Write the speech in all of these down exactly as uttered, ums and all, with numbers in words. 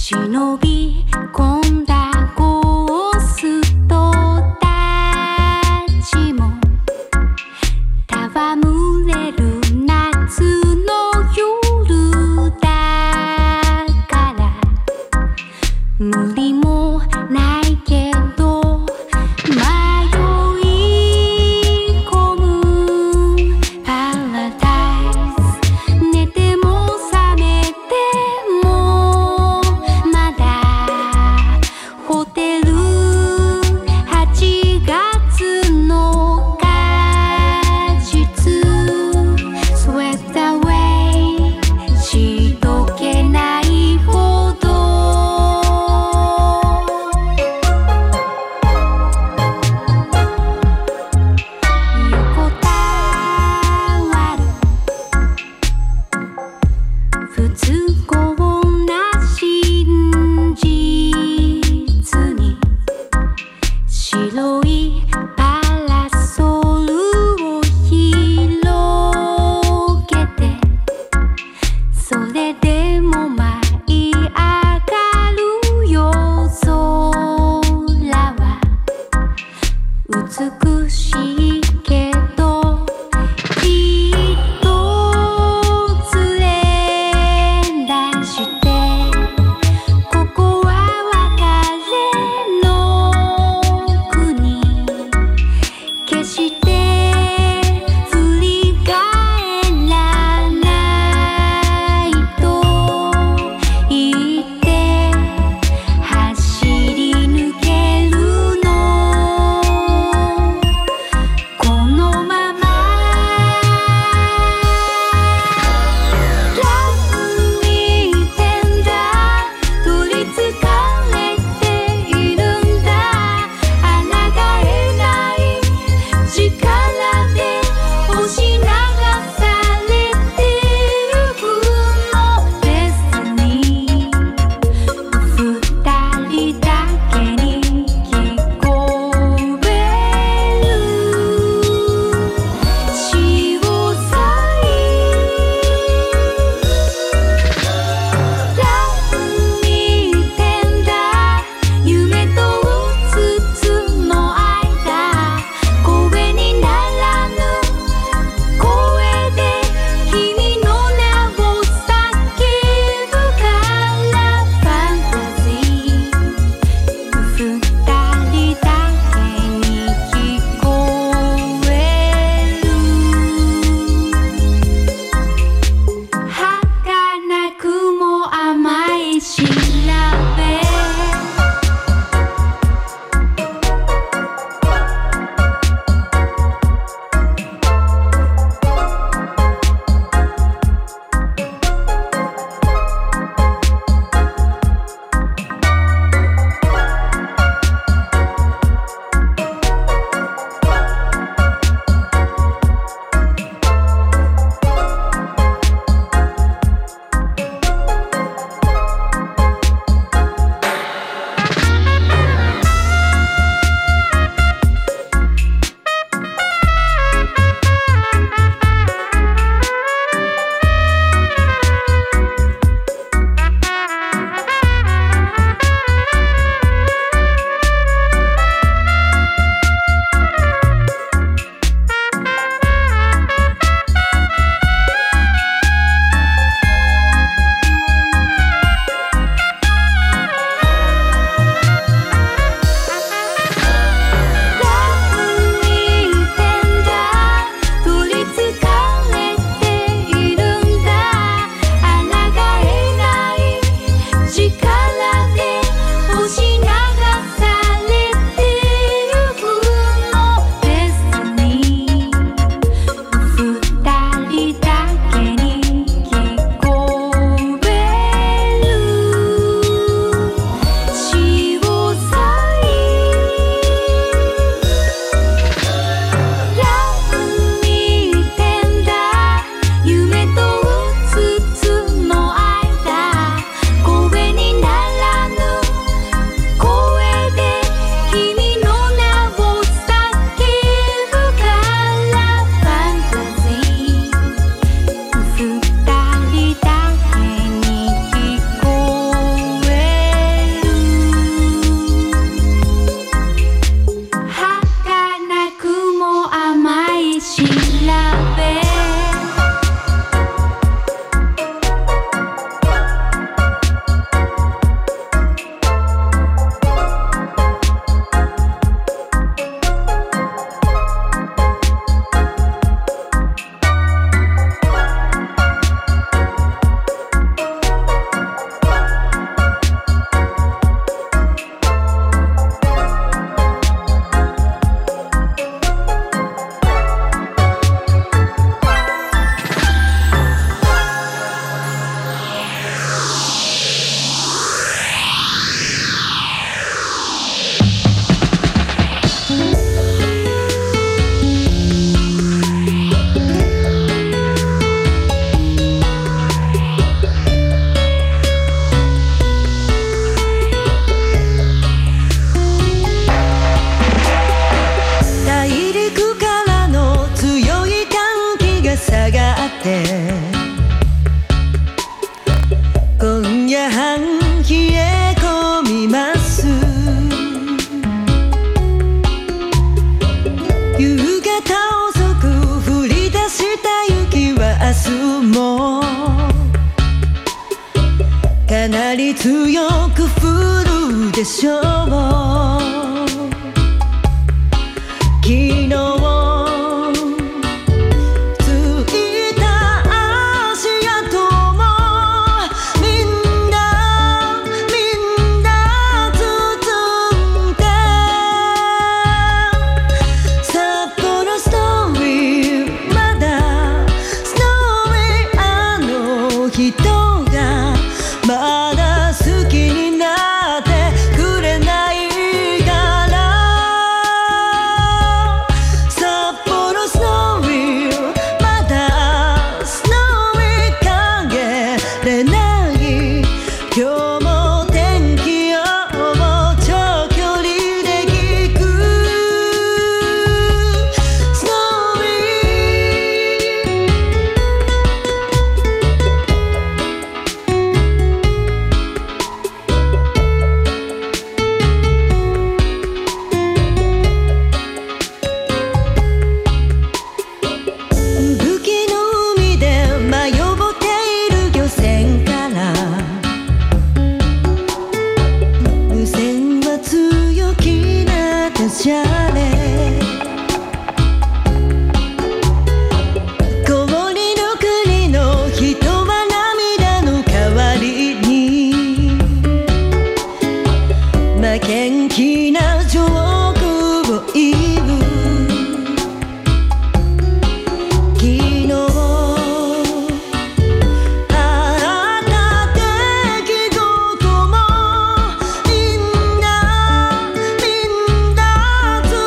忍び込んだゴーストたちも戯れる夏の夜だから無理もないけど迷い込むパラダイス寝ても覚めてもまだホテルはちがつの果実 Swept away しとけないほど横たわる不都合な真実に白いパラソルを広げてそれでも舞い上がる夜空は美しいけどきっと連れ出してここは別れの国決して振り返らないと言って走り抜けるのこのままラブにてんだ取りつかれているんだ抗えない力で押し流されてゆくのですに二人だけに聞こえる潮騒ラブにてんだ夢とうつつの間声にならぬ声で君の名を叫ぶからファンタジー二人だけに聞こえる儚くも甘い調べなり強く降るでしょう。昨日ついた足跡もみんなみんな包んで、札幌ストーリーまだストーリー、あの人がまだ好きになってくれないから、札幌ストーリーまだストーリー影れない、今日も天気予報長距離で聞くストーリ武器の海で迷っている漁船から無線は強気なダジャレ、氷の国の人は涙の代わりに負けん気なジョークを言う。昨日あった出来事もみんなみんな包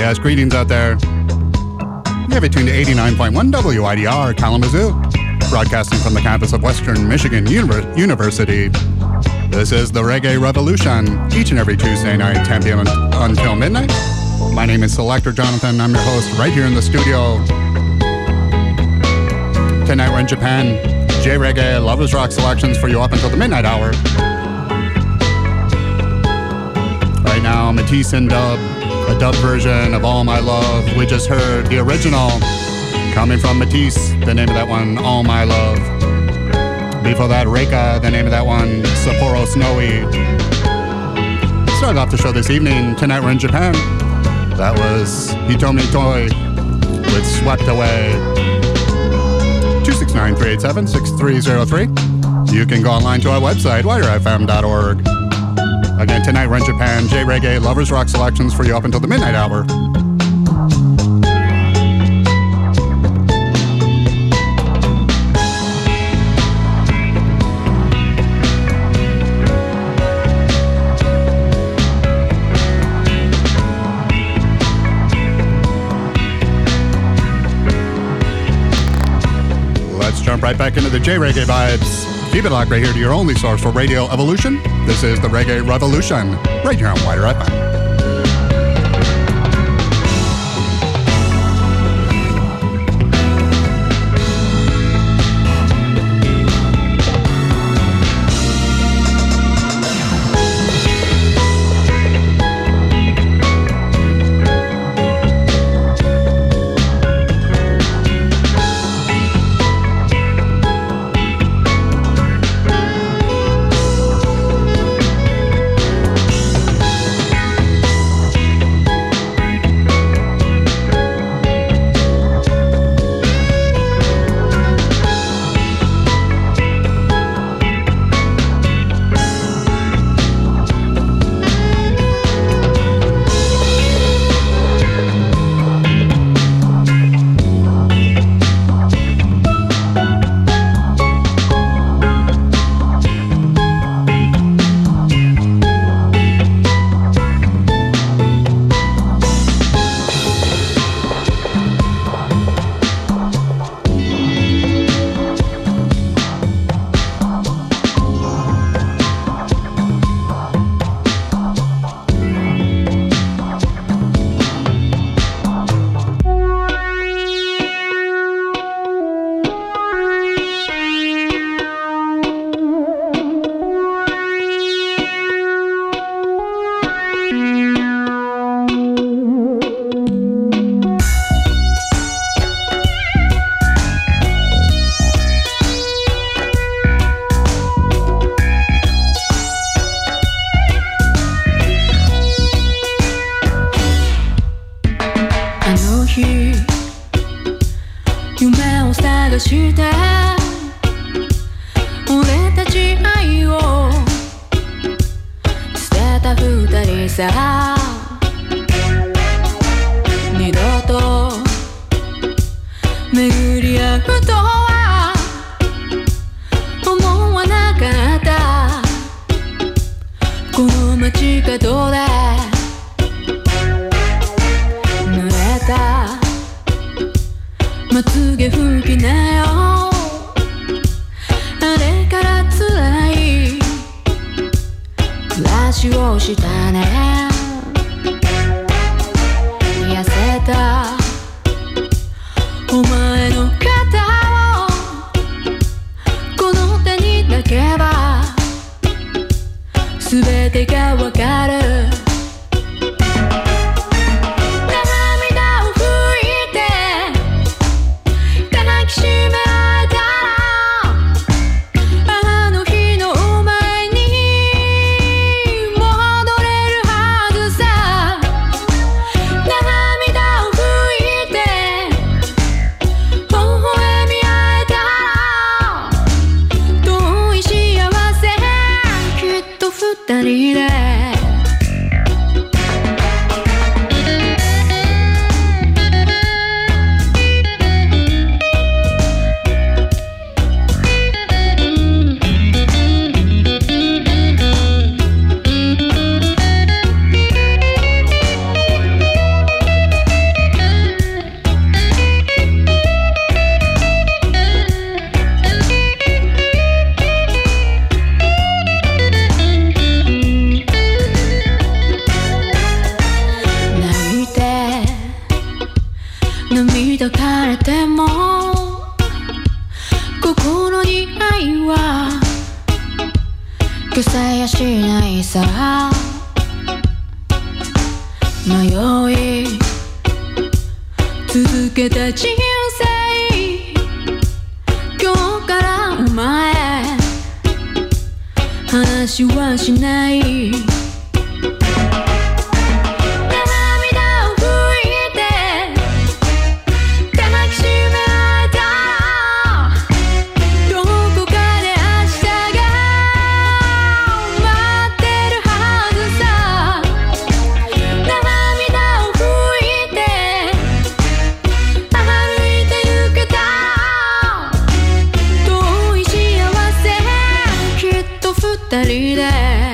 Podcast. Greetings out there. You have it tuned to eighty-nine point one W I D R Kalamazoo, broadcasting from the campus of Western Michigan Univer- University. This is the Reggae Revolution, each and every Tuesday night, ten p.m. until midnight. My name is Selector Jonathan. I'm your host right here in the studio. Tonight we're in Japan. J-Reggae, Lovers Rock selections for you up until the midnight hour. Right now, Matisse in dub, a dub version of All My Love. We just heard the original coming from Matisse, the name of that one, All My Love. Before that, Reika, the name of that one, Sapporo Snowy. Started off the show this evening. Tonight we're in Japan. That was Hitomi Toi with Swept Away. two six nine, three eight seven, six three zero three. You can go online to our website, wire f m dot org. Again, tonight we're in Japan. J-Reggae, Lovers Rock selections for you up until the midnight hour. Jump right back into the J-Reggae vibes. Keep it locked right here to your only source for Radio Evolution. This is the Reggae Revolution, right here on Wider F M. せやしないさ迷い続けた人生今日からお前話はしない二人で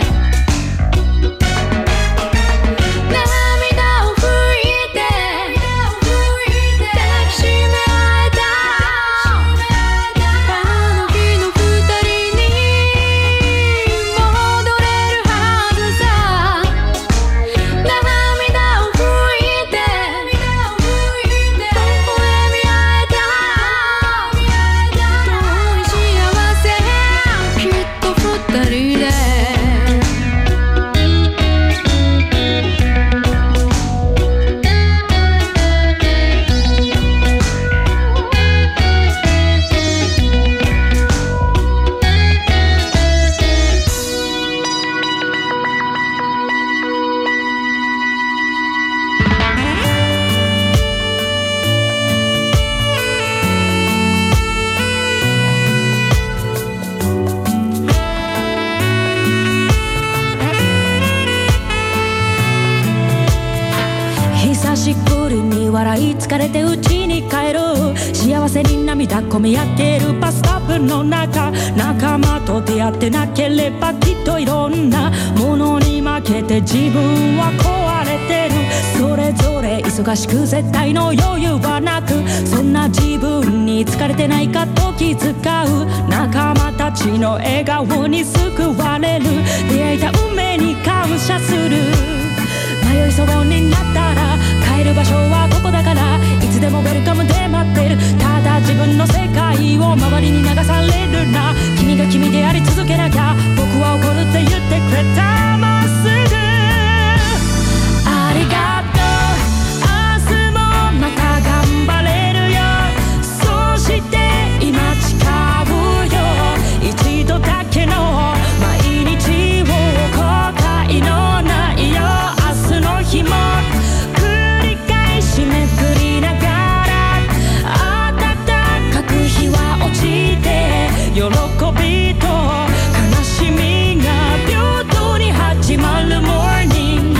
疲れて家に帰る幸せに涙込み上げるバスタブの中仲間と出会ってなければきっといろんなものに負けて自分は壊れてるそれぞれ忙しく絶対の余裕はなくそんな自分に疲れてないかと気遣う仲間たちの笑顔に救われる出会えた運命に感謝する迷いそうになったら帰る場所はここだからいつでもウェルカムで待ってるただ自分の世界を周りに流されるな君が君であり続けなきゃ僕は怒るって言ってくれたまっすぐありがとう明日もまた頑張れるよそして今誓うよ一度だけの毎日を後悔のないよ明日の日も繰り返しめくりながら暖かく日は落ちて喜びと悲しみが平等に始まる Morning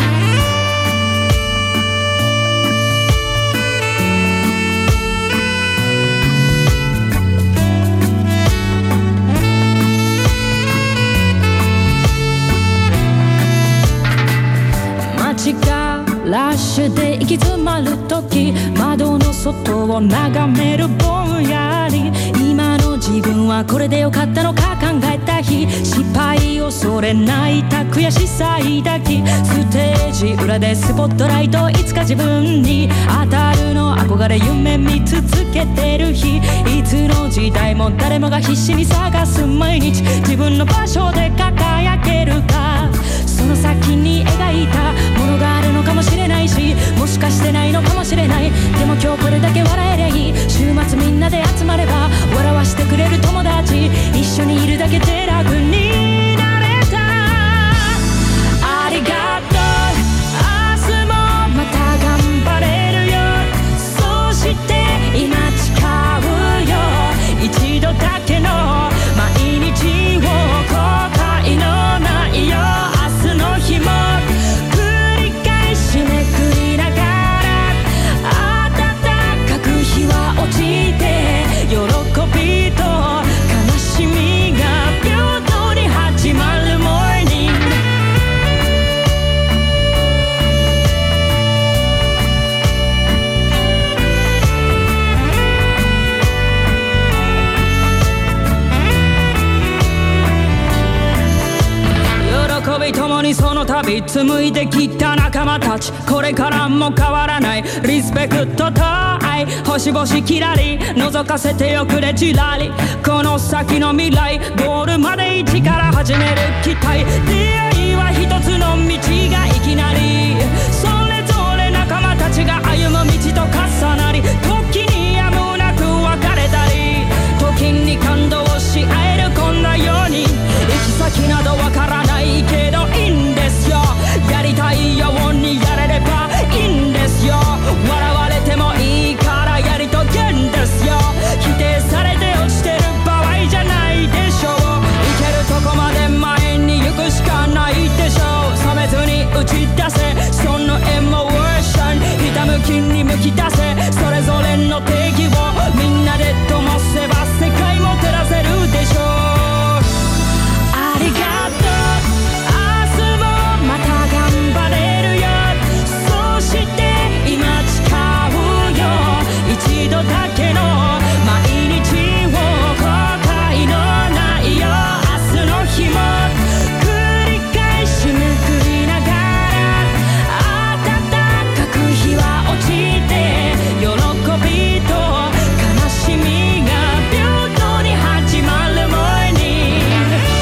街がラッシュで行き詰まる時窓の外を眺めるぼんやり今の自分はこれでよかったのか考えた日失敗を恐れ泣いた悔しさ抱きステージ裏でスポットライトいつか自分に当たるの憧れ夢見続けてる日いつの時代も誰もが必死に探す毎日自分の場所で輝けるかその先に描いたものがあるのかもしれないしもしかしてないのかもしれないでも今日これだけ笑えりゃいい週末みんなで集まれば笑わしてくれる友達一緒にいるだけで楽になれたありがとう明日もまた頑張れるよそして今誓うよ一度だけの毎日を後悔のないよ明日の日も繰り返しめくりながら暖かく日は落ちて喜びと悲しみが平等に始まる Morning喜び共にその旅紡いできた仲間たちこれからも変わらないリスペクトと愛い星々きらり覗かせておくれちらりこの先の未来ゴールまで一から始める期待出会いは一つの道がいきなりそれぞれ仲間たちが歩む道と重なり時にやむなく別れたり時に感動し合えるこんなように行き先などわからないけどいいんですよやりたいようにやれればいいんですよ笑われてもいいからやり遂げんですよ否定されて落ちてる場合じゃないでしょう行けるとこまで前に行くしかないでしょう冷めずに打ち出せそのエモーションひたむきにむき出せそれぞれの定義をみんなで灯せば世界も照らせるでしょうありがとう明日もまた頑張れるよそして今誓うよ一度だけの毎日を後悔のないよ明日の日も繰り返し報いながら暖かく日は落ちて喜びと悲しみが平等に始まるモーニング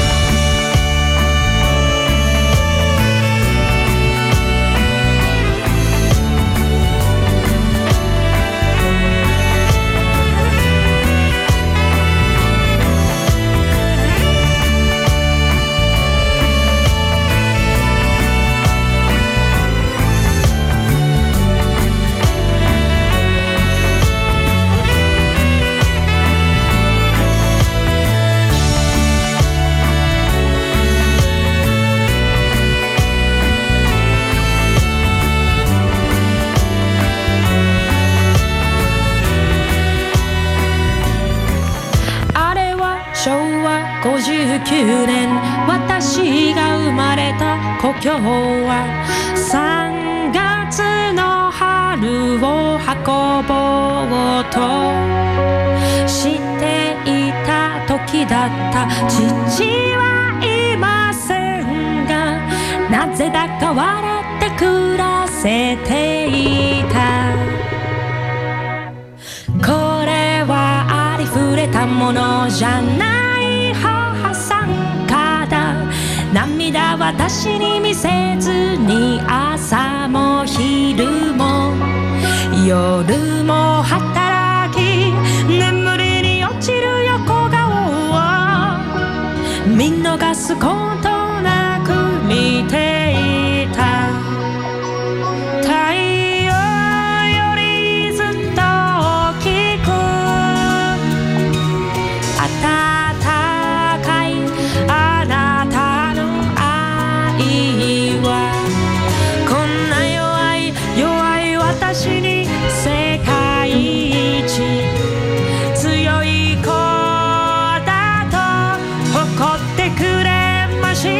しょうわごじゅうきゅうねん私が生まれた故郷はさんがつの春を運ぼうとしていた時だった父はいませんがなぜだか笑って暮らせていたこれはありふれたものじゃない母さんから涙私に見せずに朝も昼も夜も働き眠りに落ちる横顔を見逃すことなく見ていた太陽よりずっと大きく温かいあなたの愛はこんな弱い弱い私に世界一強い子だと誇ってくれまし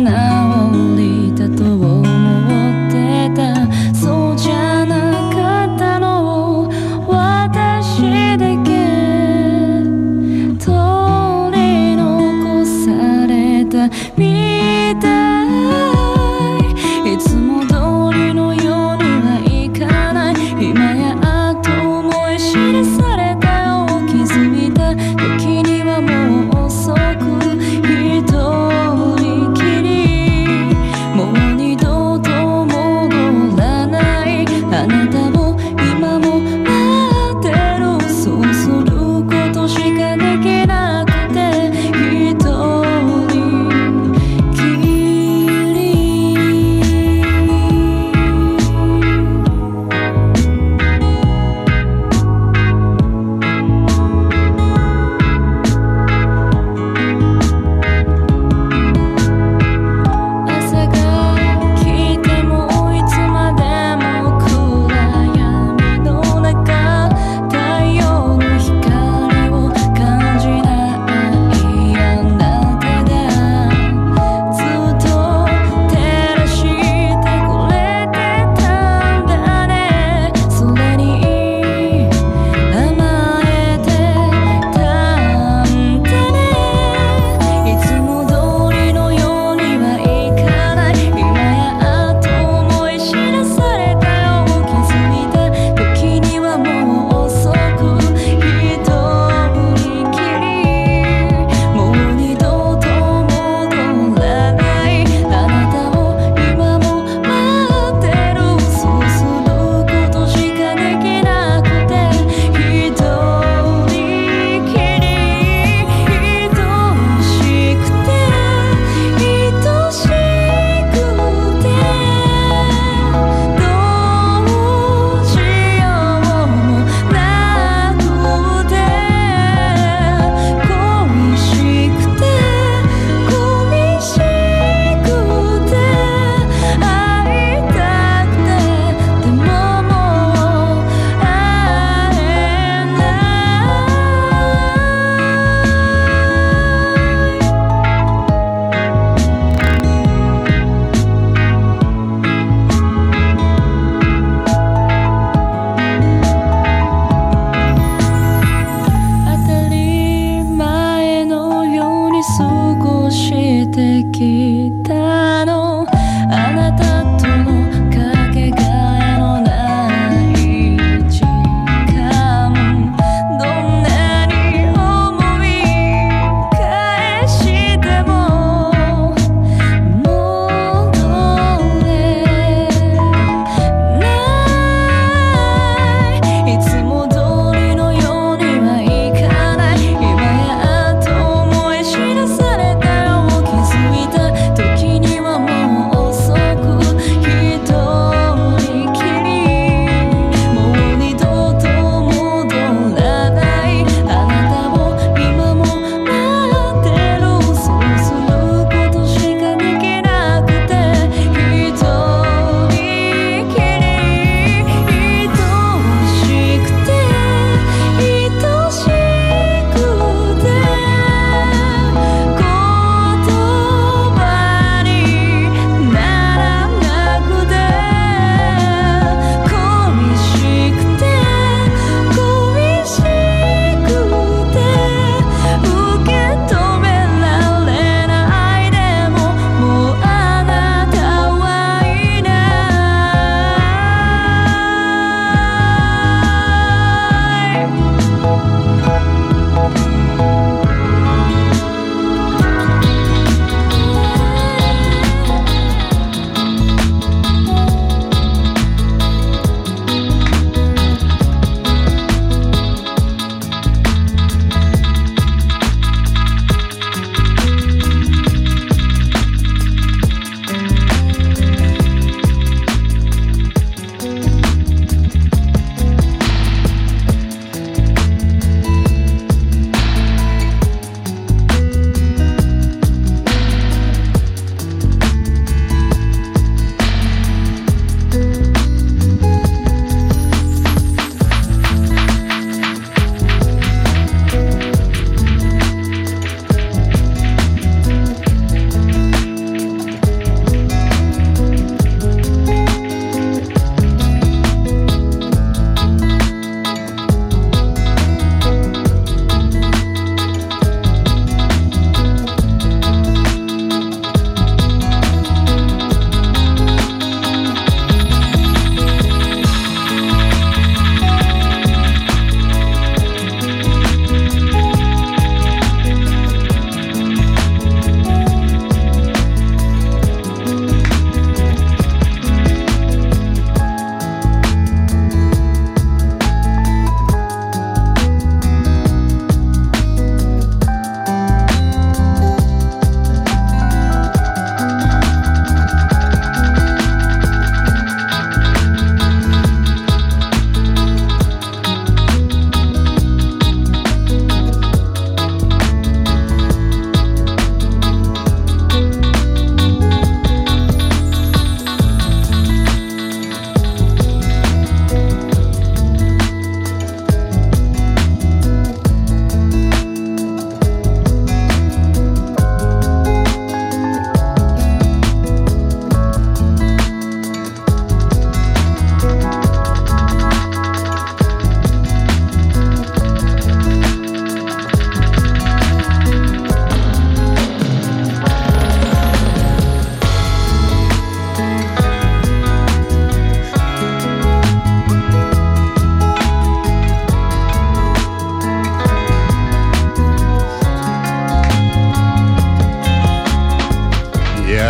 りたと思ってた。そうじゃなかったのを私だけ取り残されたみたい。いつも通りのようにはいかない。今やっと思い知らされたよ。気づいた時にはもう遅く、一人きり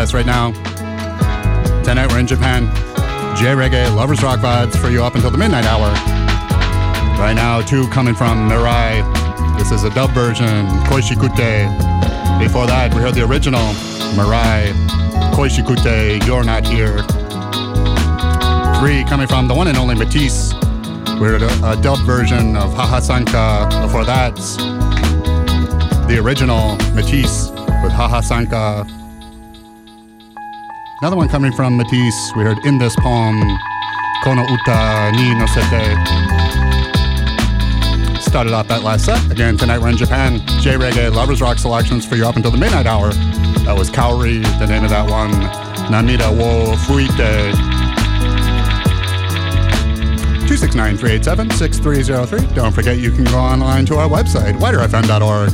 podcast right now. Tonight we're in Japan. J-Reggae, Lovers Rock vibes for you up until the midnight hour. Right now, two coming from Mirai. This is a dub version, Koishikute. Before that, we heard the original, Mirai, Koishikute, You're Not Here. Three coming from the one and only Matisse. We heard a, a dub version of Hahasanka. Before that, the original Matisse with Hahasanka. Another one coming from Matisse. We heard In This Poem, Kono Uta ni Nosete. Started off that last set. Again, tonight we're in Japan. J-Reggae, Lovers Rock selections for you up until the midnight hour. That was Kaori, the name of that one. Namida wo Fuite. two six nine, three eight seven, six three zero three. Don't forget you can go online to our website, wider f m dot org.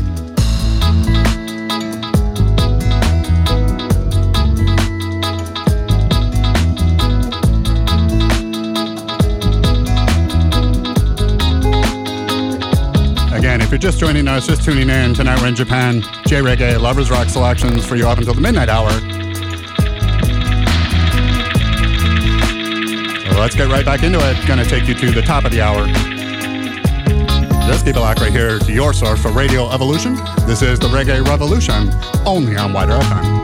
Again, if you're just joining us, just tuning in, tonight we're in Japan. J-Reggae, Lovers Rock selections for you up until the midnight hour. Well, let's get right back into it. Gonna take you to the top of the hour. Just keep it locked right here to your source for Radio Evolution. This is the Reggae Revolution, only on Wider F M.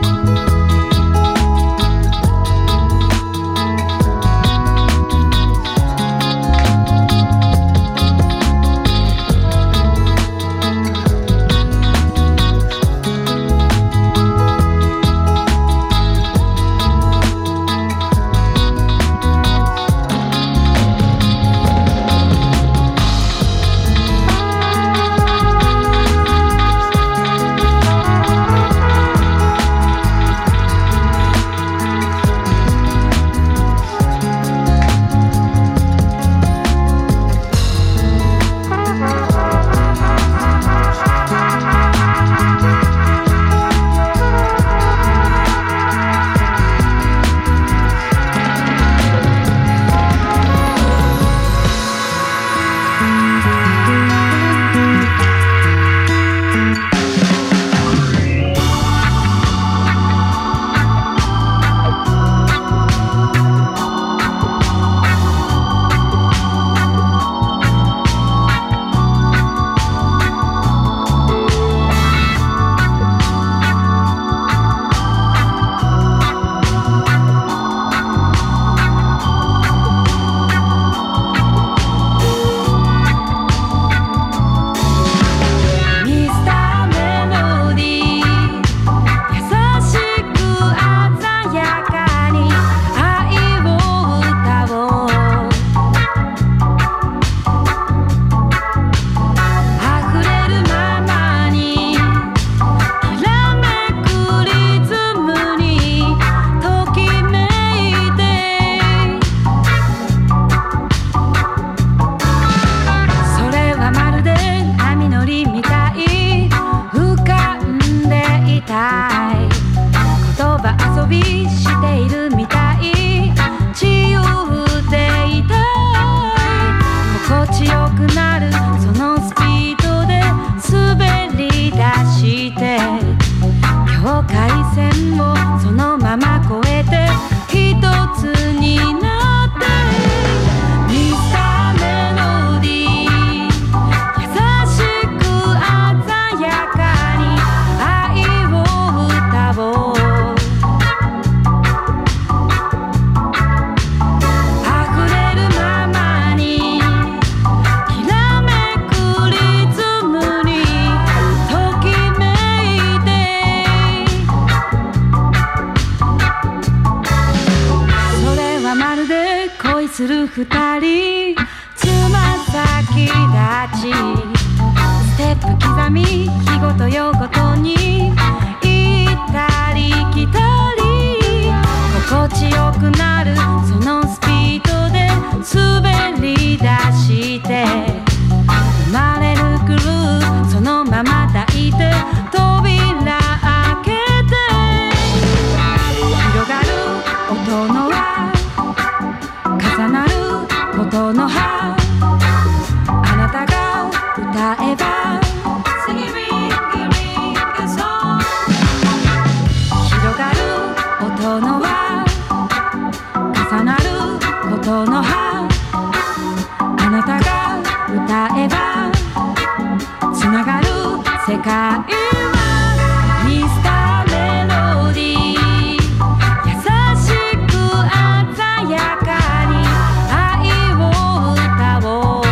ことの輪重なることの葉あなたが歌えばつながる世界はミスターメロディー優しく鮮やかに愛を歌おう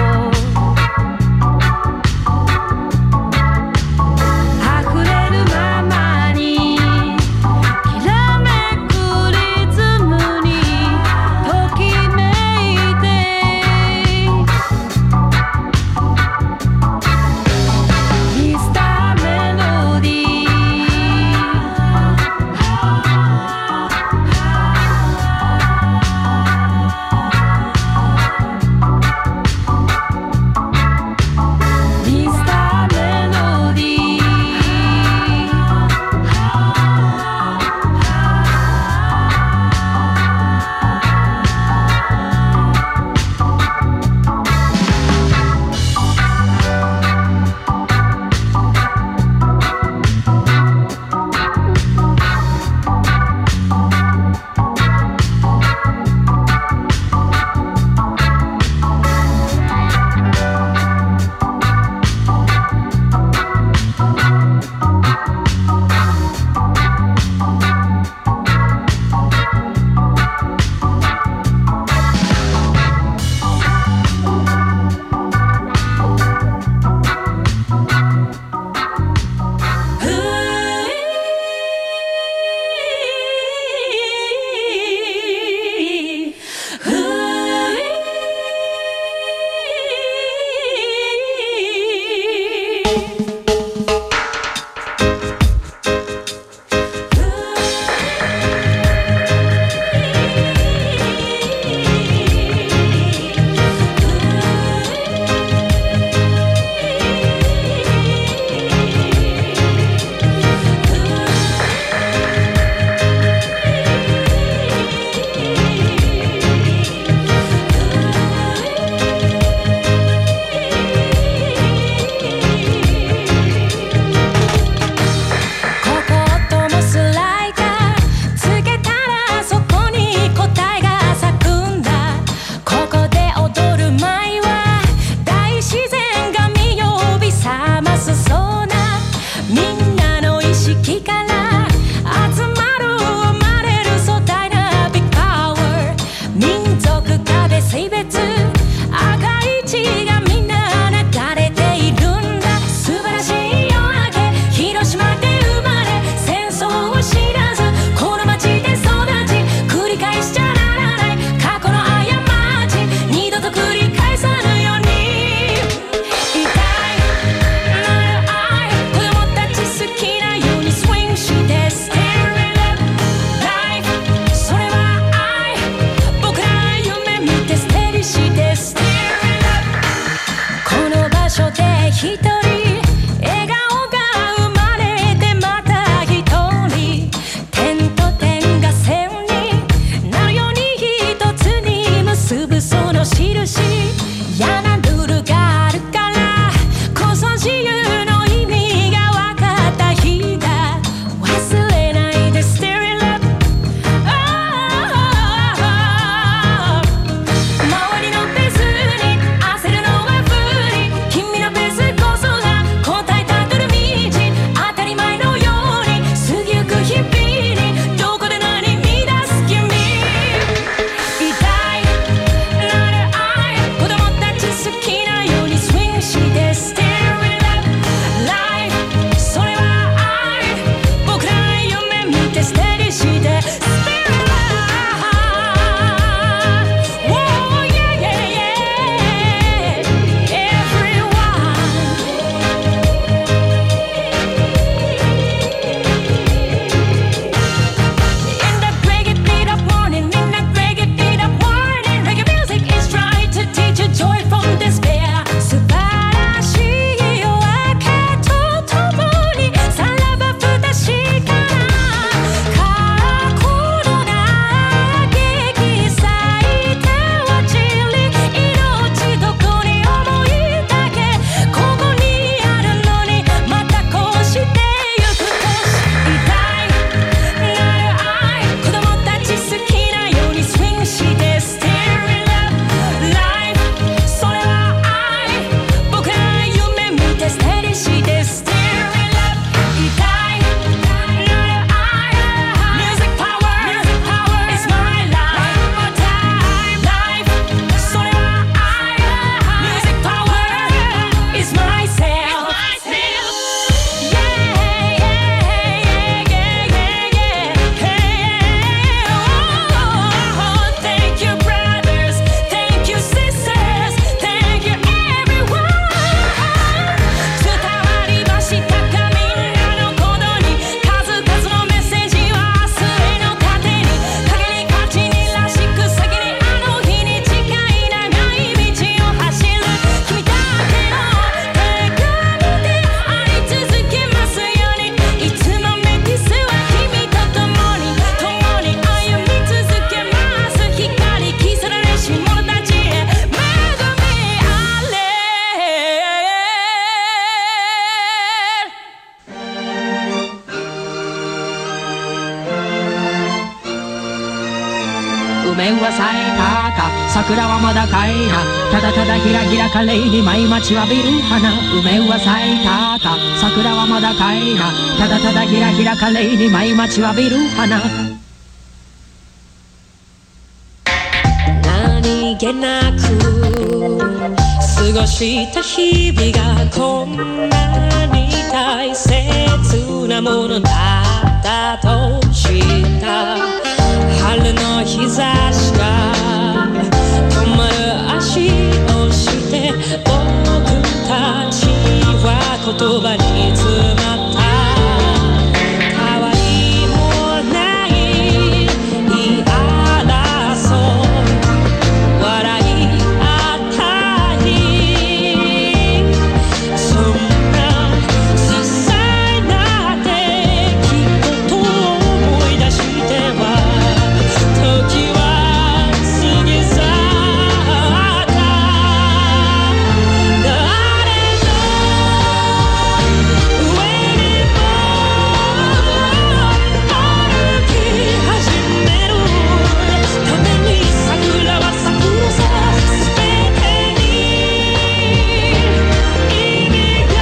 溢れるままにきらめくリズムにときめいてミスターメロ梅は咲いたか桜はまだかいなただただひらひらかれいに舞い待ちわびる花梅は咲いたか桜はまだかいなただただひらひらかれいに舞い待ちわびる花何気なく過ごした日々がこんなに大切なものだったと知った春の日差しが止まる足をして僕たちは言葉に詰まった変わりもない言い争う笑いあったりそんな些細な出来事を思い出しては時は過ぎ去った誰の上にも歩き始めるために桜は咲くのさ全てに意味が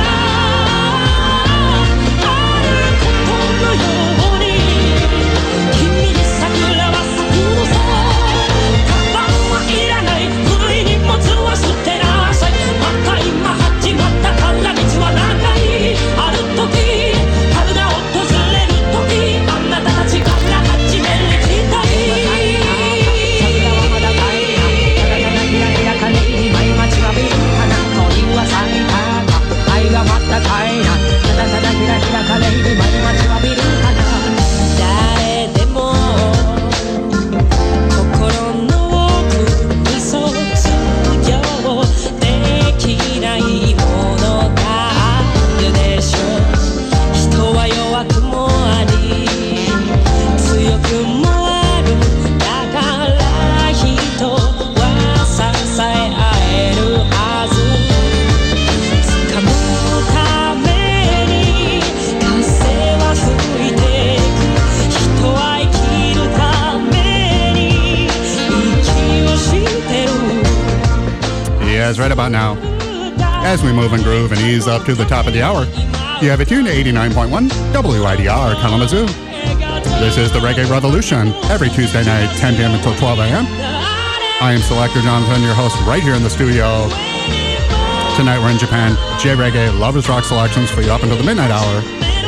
あることのように君に桜は咲くのさカバンはいらない古い荷物は捨てなさいまた今始まったから道は長いある時春が訪れる時あなたたちから始める時代桜はまだかいなただただひらひらかれいに舞い待ちわびる花恋は咲いたか愛がまったかいなただただひらひらかれいに舞い待ちわびる花誰でも心の奥に卒業できないものがあるでしょう人は弱くもあり強くもあるだから人は支え合えるはず掴むために風は吹いていく人は生きるために息をしてる Yes, right about now. As we move and groove and ease up to the top of the hour, you have it tuned to eighty-nine point one W I D R Kalamazoo. This is the Reggae Revolution, every Tuesday night, ten p.m. until twelve a.m. I am Selector Jonathan, your host, right here in the studio. Tonight we're in Japan. J-Reggae Lovers Rock selections for you up until the midnight hour.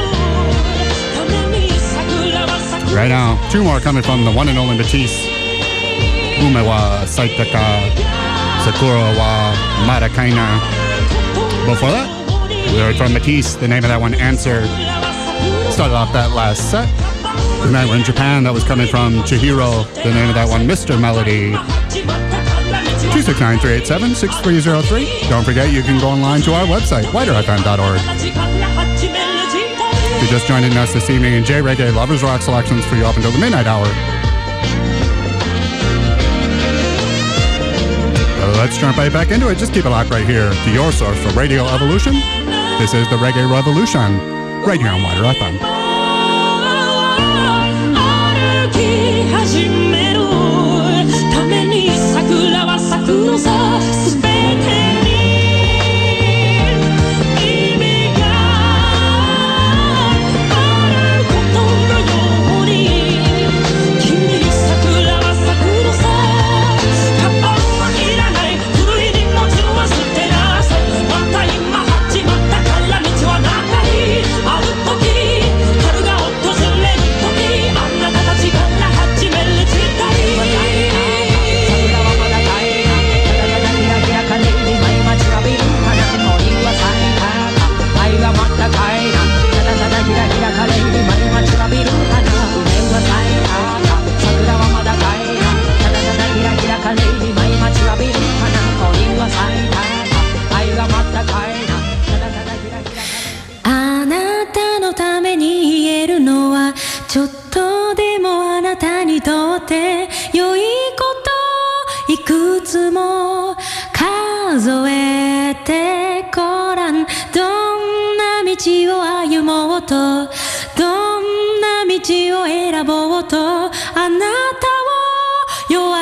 Right now, two more coming from the one and only Matisse. Ume wa Saitaka, Sakura wa Marakaina. Before that, we heard from Matisse, the name of that one, Answer. Started off that last set. Tonight we're in Japan. That was coming from Chihiro, the name of that one, Mister Melody. two six nine, three eight seven, six three zero three. Don't forget, you can go online to our website, wider f m dot org. If you're just joining us this evening, J-Reggae Lovers Rock selections for you up until the midnight hour. Let's jump right back into it. Just keep it locked right here to your source for Radio Evolution. This is the Reggae Revolution, right here on Wider F M. 歩き始めるために桜は咲くのさ全てに意味があることのように君に桜は咲くのさカバンはいらない古い荷物は捨てなさいまた今始まったから道は長いある時春が訪れる時あなたたちから始める時代桜はまだかいなただただひらひらかれいに舞い待ちわびる花恋は咲いたか愛がまったかいなただただひらひらかれいに舞い待ちわびる花梅は咲いたか桜はまだかいなただただひらひらかれいに舞い待ちわびる花恋は咲いたか愛がまったかいなただただひらひらあなたのために言えるのはちょっとでもあなたにとって良いこといくつも数えてごらんどんな道を歩もうとどんな道を選ぼうとあなたを弱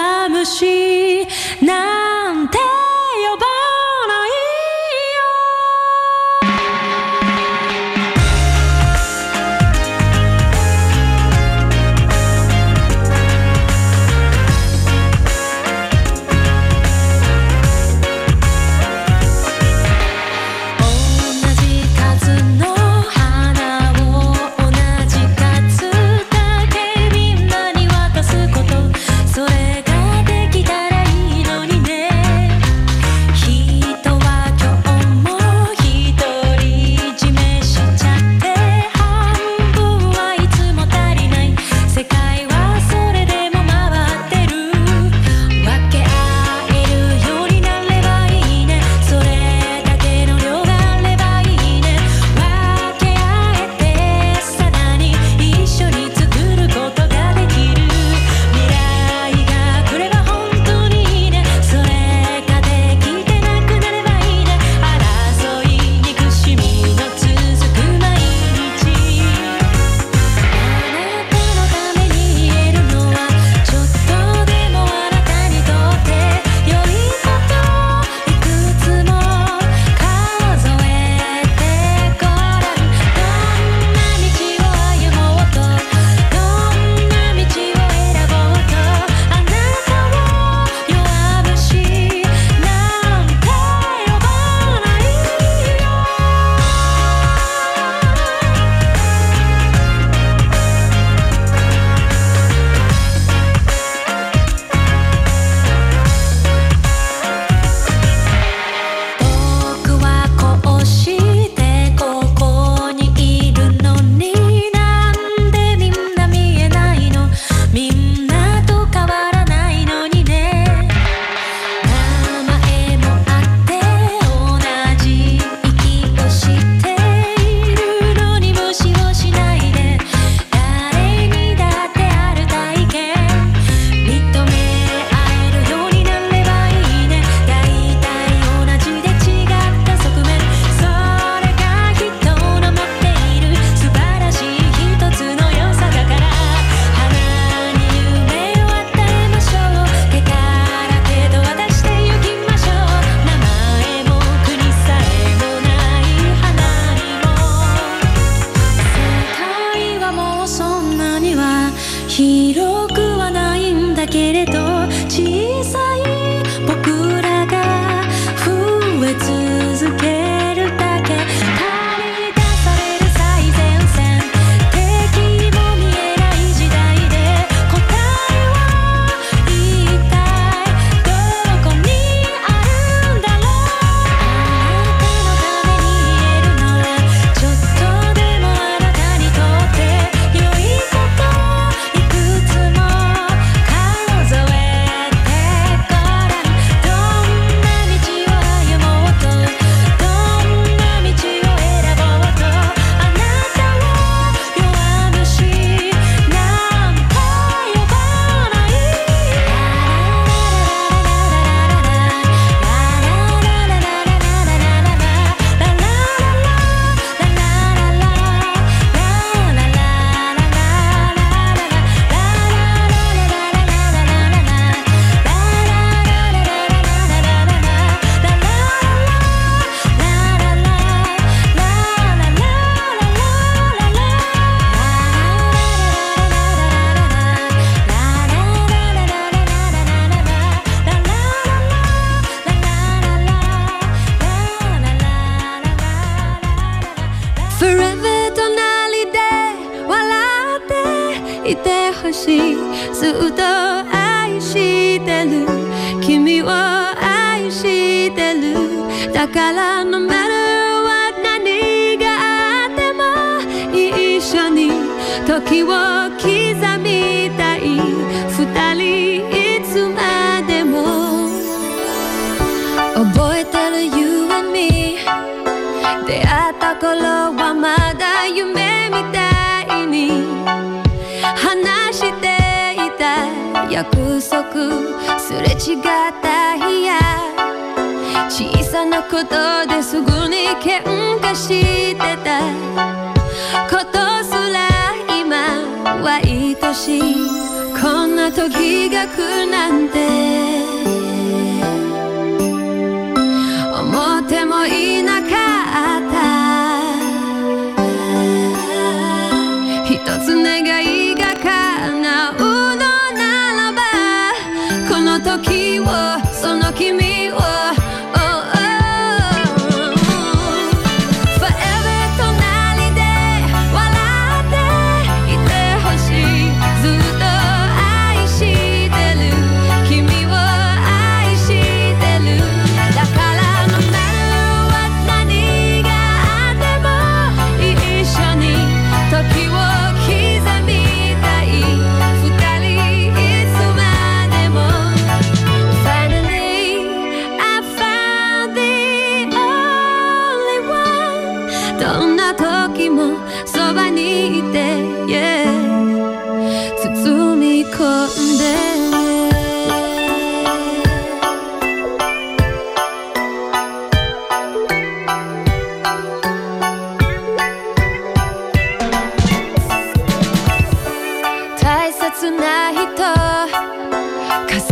いてほしい、ずっと愛してる、君を愛してる。だから No matter what 何があっても一緒に時を刻みたい、二人いつまでも。覚えてる You and me、 出会った頃はまだ夢みたいに話していた、約束すれ違った日や小さなことですぐに喧嘩してたことすら今は愛しい。こんな時が来るなんて思ってもいなかった。一つ願いが叶うのならば、この時をその君をて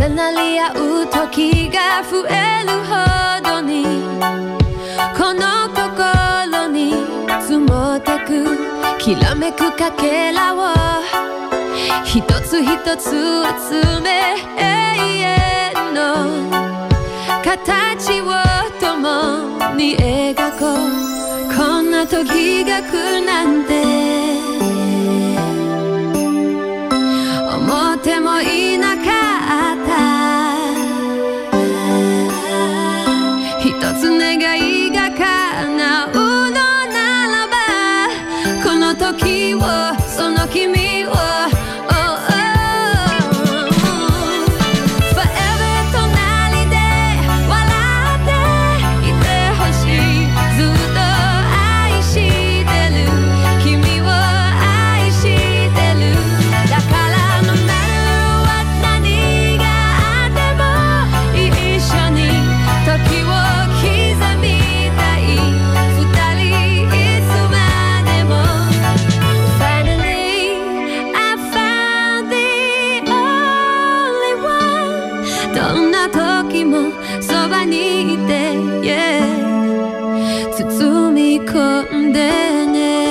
重なり合う時が増えるほどにこの心に積もってくきらめくかけらを一つ一つ集め永遠の形を共に描こうこんな時が来るなんて思ってもいなかった一つ願いが叶うのならばこの時をその君を包み込んでね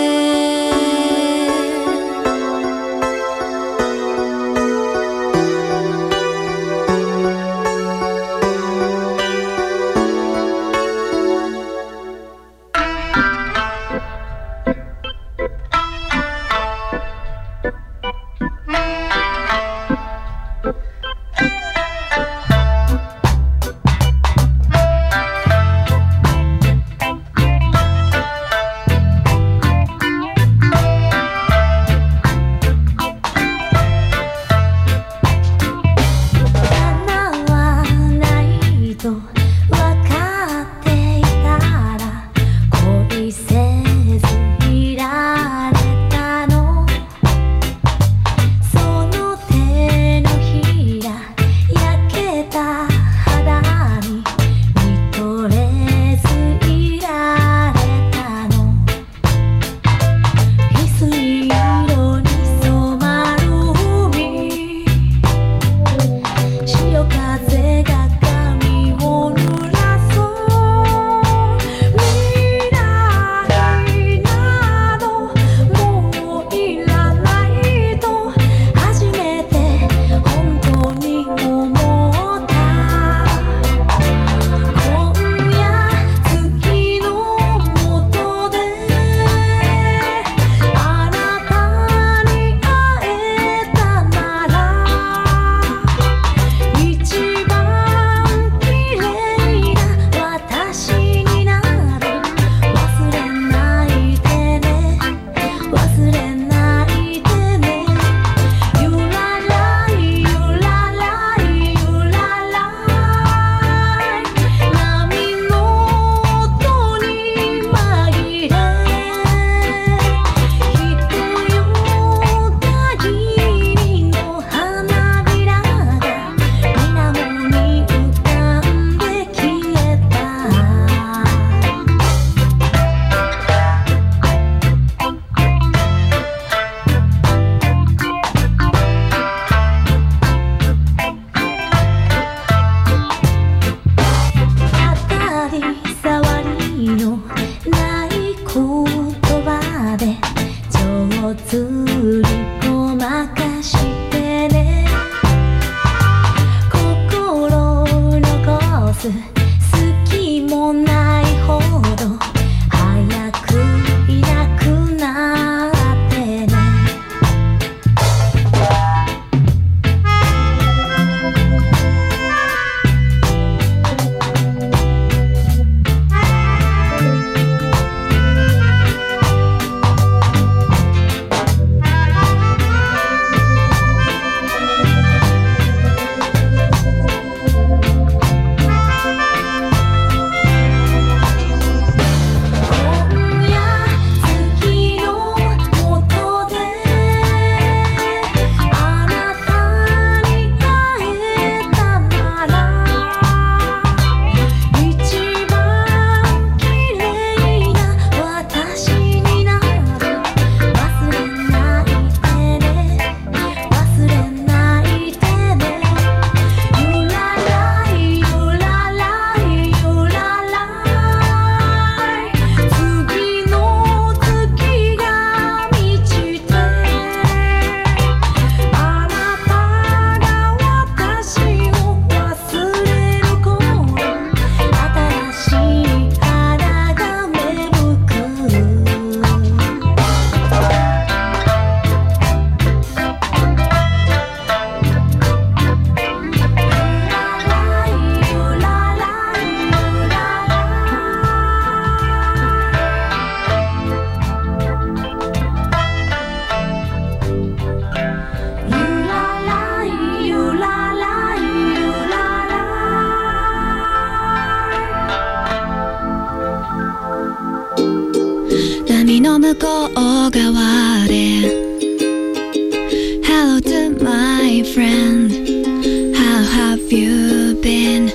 向こう側で Hello to my friend How have you been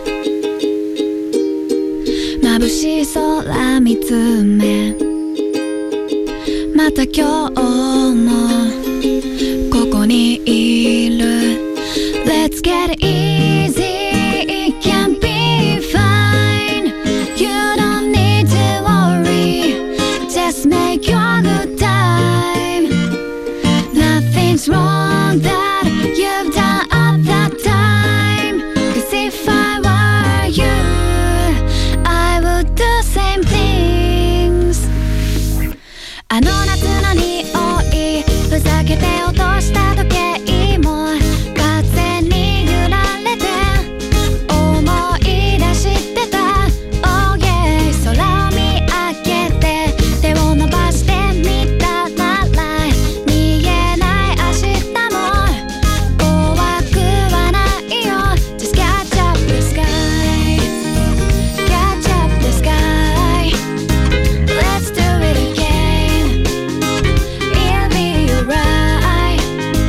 眩しい空見つめまた今日もここにいる Let's get easy It can be fine You don't need to worry Just make your good time Nothing's wrong that you've done at that time Cause if I were you I would do same things あの夏の匂いふざけて落とした時計も風に揺られて思い出してた Oh yeah 空を見上げて手を伸ばしてみたなら見えない明日も怖くはないよ Just catch up the sky Catch up the sky Let's do it again It'll be alright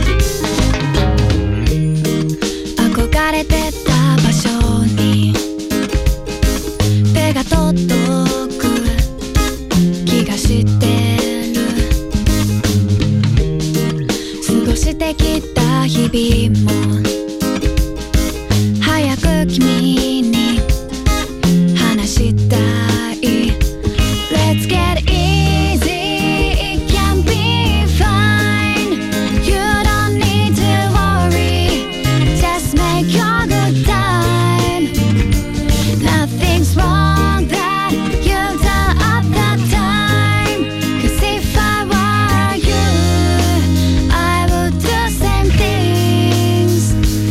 憧れてた場所に手が届く気がしてる過ごしてきた日々も早く君に話したい Let's get easy It can be fine You don't need to worry Just make your good time Nothing's wrong that you've done at that time Cause if I were you I would do same things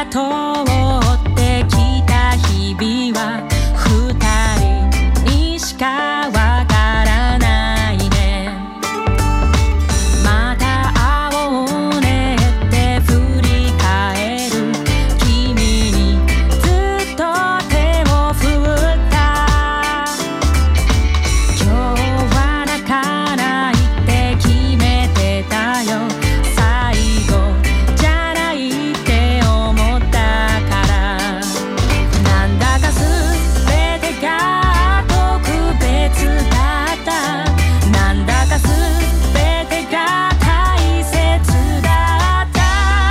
通ってきた日々は二人にしかわからないね。また会おうねって振り返る君にずっと手を振った。今日は泣かないって決めてたよ。最後じゃないって思ったから。なんだか全てが特別だった。なんだか全てが大切だった。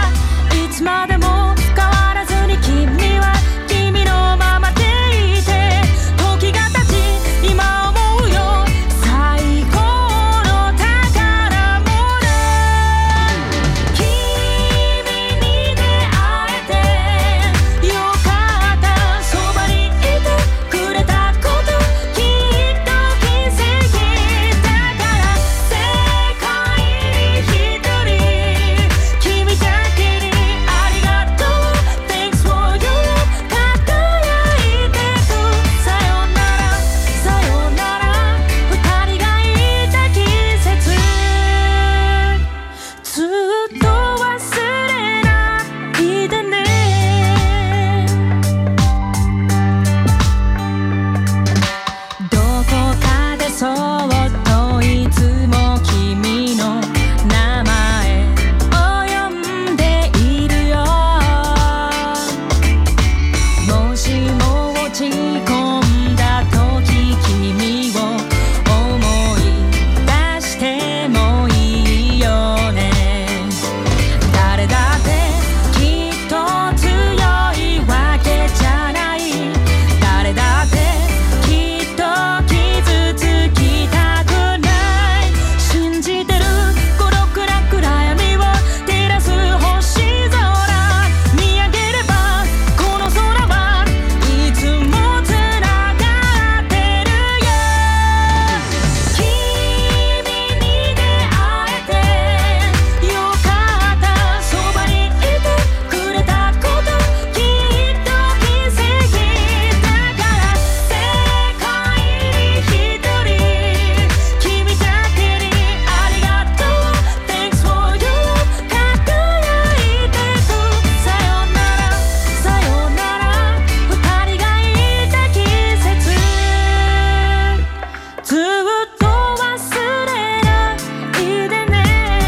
いつまでも変わらずに君は君のままでいて。時が経ち今思うよ。最高の宝物。君に出会えてよかった。そばにいてくれたこときっと奇跡だから。世界に一人君だけにありがとう Thanks for your love 輝いてく。さよならさよなら二人がいた季節ずっと忘れないでね。どこかでそっといつも君の名前を呼んでいるよ。もしも落ち込んだ時君を思い出してもいいよね。誰だってきっと強いわけじゃない。誰だってきっと傷つきたくない。信じてる孤独な暗闇を照らす星空。見上げればこの空はいつもつながってるよ。君に出会えてよかった。そばにいてくれたこときっと奇跡だから。世界に一人君だけにありがとう Thanks for your love 輝いてく。さよならさよなら二人がいた季節ずっと忘れないでね。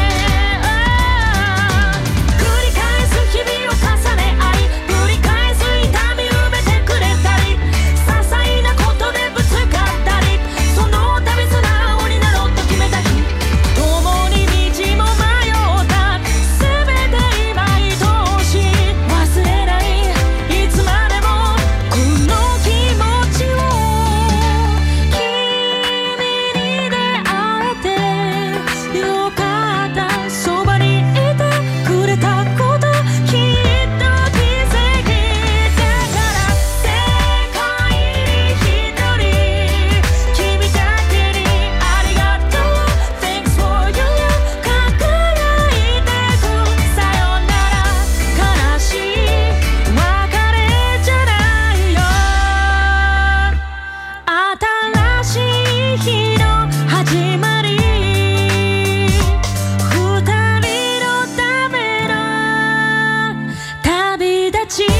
繰り返す日々を重ね合い繰り返す痛み埋めてくれたり些細なことでぶつかったりその度素直になろうと決めた日共に道も迷った全て今愛おしい忘れないいつまでもこの気持ちを。君に出会えてよかった。そばにいてくれたこときっと奇跡だから。世界に一人君だけにありがとう Thanks for your love 輝いてく。さよなら悲しい別れじゃないよ。新しい日の始まり二人のための旅立ち。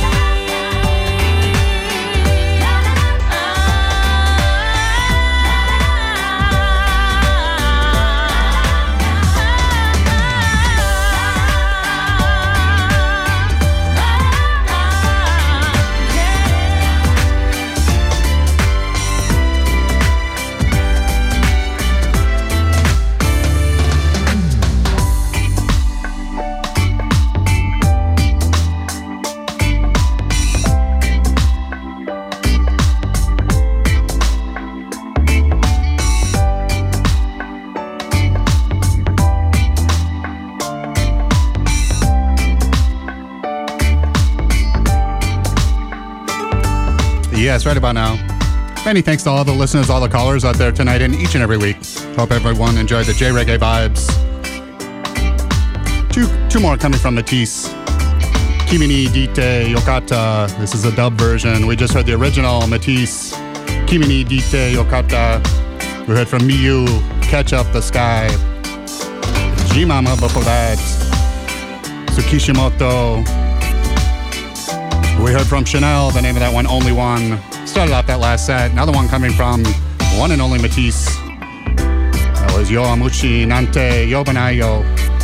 Yes, right about now. Many thanks to all the listeners, all the callers out there tonight and each and every week. Hope everyone enjoyed the J-Reggae vibes. Two, two more coming from Matisse. Kimi ni Dite Yokata. This is a dub version. We just heard the original, Matisse, Kimi ni Dite Yokata. We heard from Miyu, Catch Up the Sky. G-Mama before that. Tsukishimoto. We heard from Chanel, the name of that one, Only One. Started off that last set. Another one coming from one and only Matisse. That was Yoamuchi Nante Yobanayo.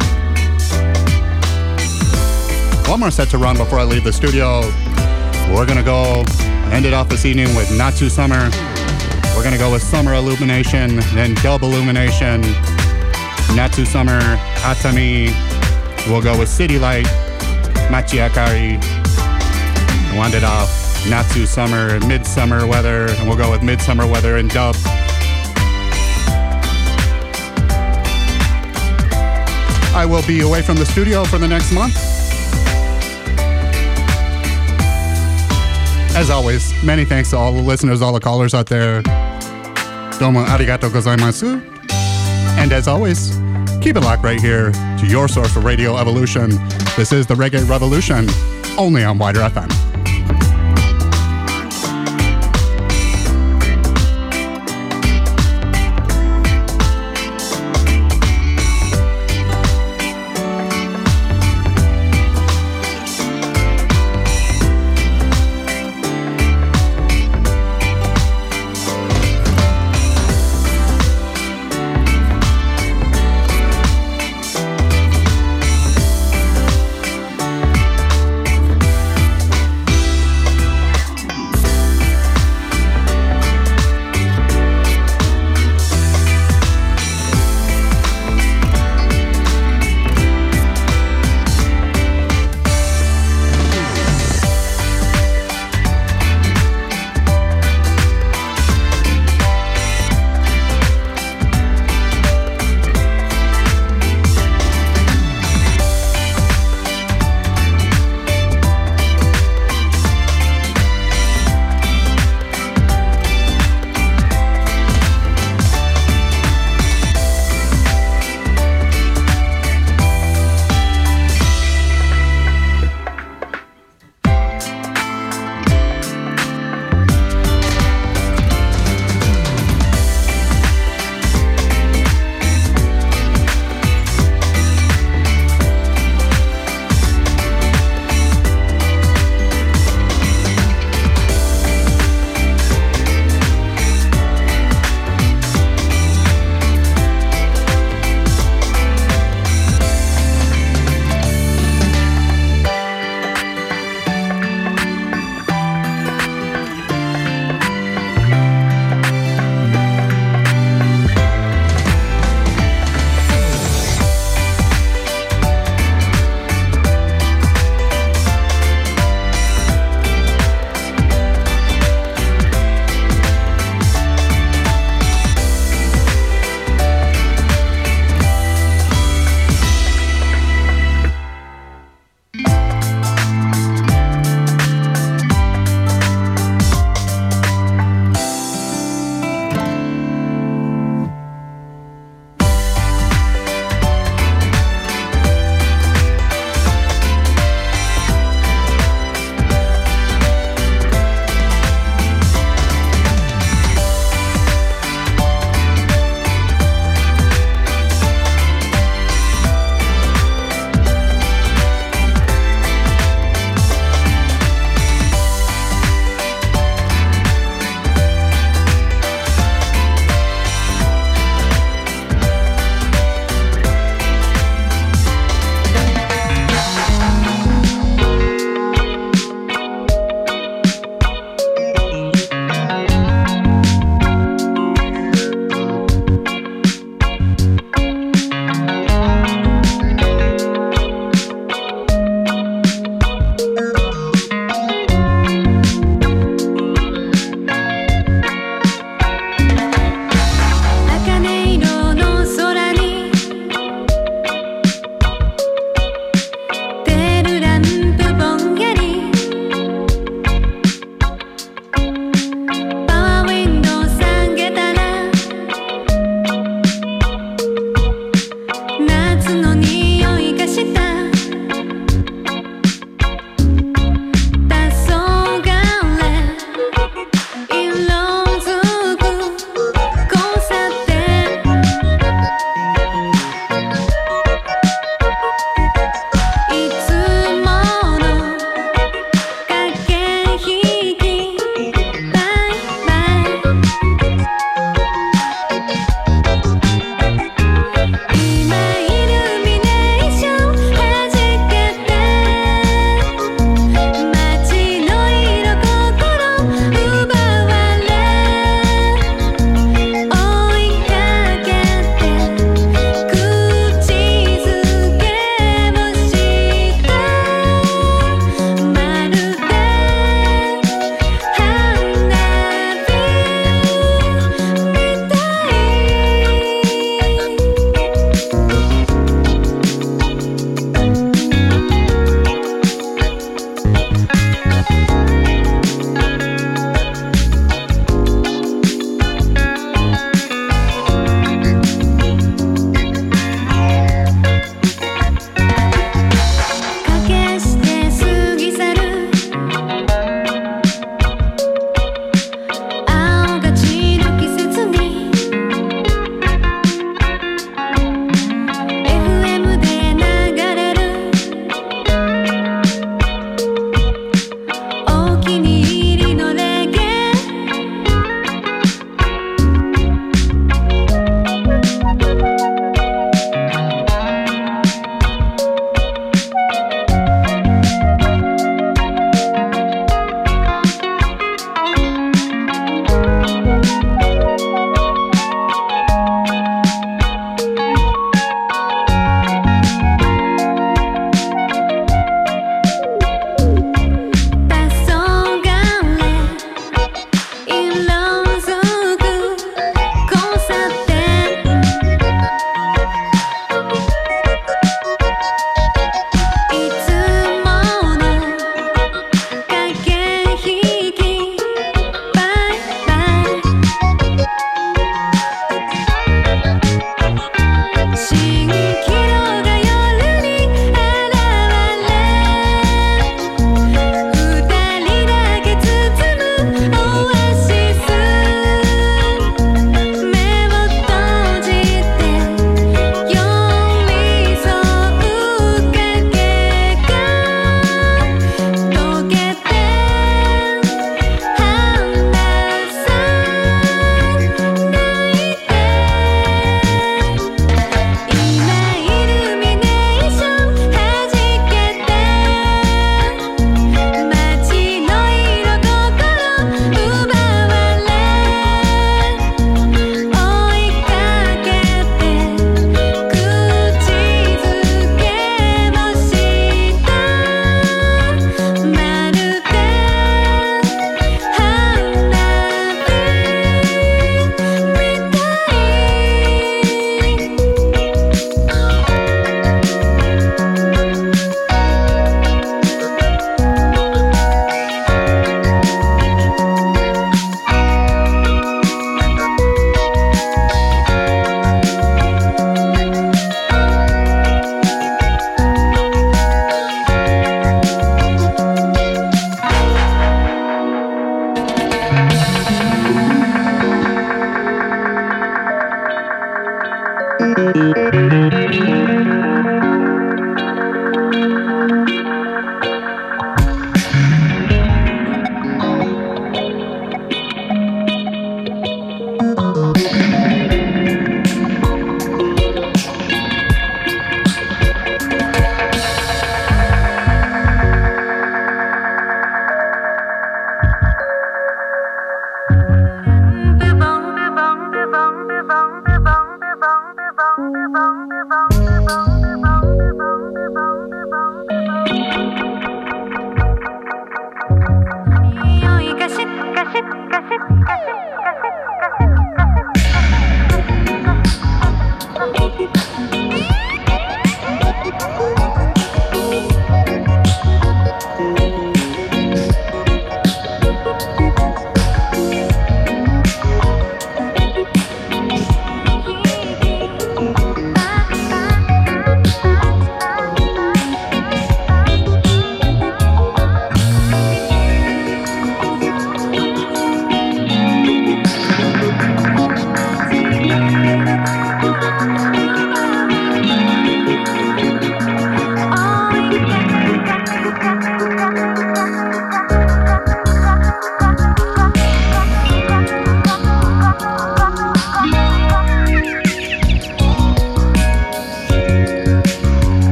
One more set to run before I leave the studio. We're gonna go end it off this evening with Natsu Summer. We're gonna go with Summer Illumination, then Dub Illumination, Natsu Summer, Atami. We'll go with City Light, Machi Akari. And wind it off, Natsu Summer, Midsummer Weather, and we'll go with Midsummer Weather and Dub. I will be away from the studio for the next month. As always, many thanks to all the listeners, all the callers out there. Domo arigatou gozaimasu. And as always, keep it locked right here to your source for Radio Evolution. This is the Reggae Revolution, only on Wider F M.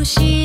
不思議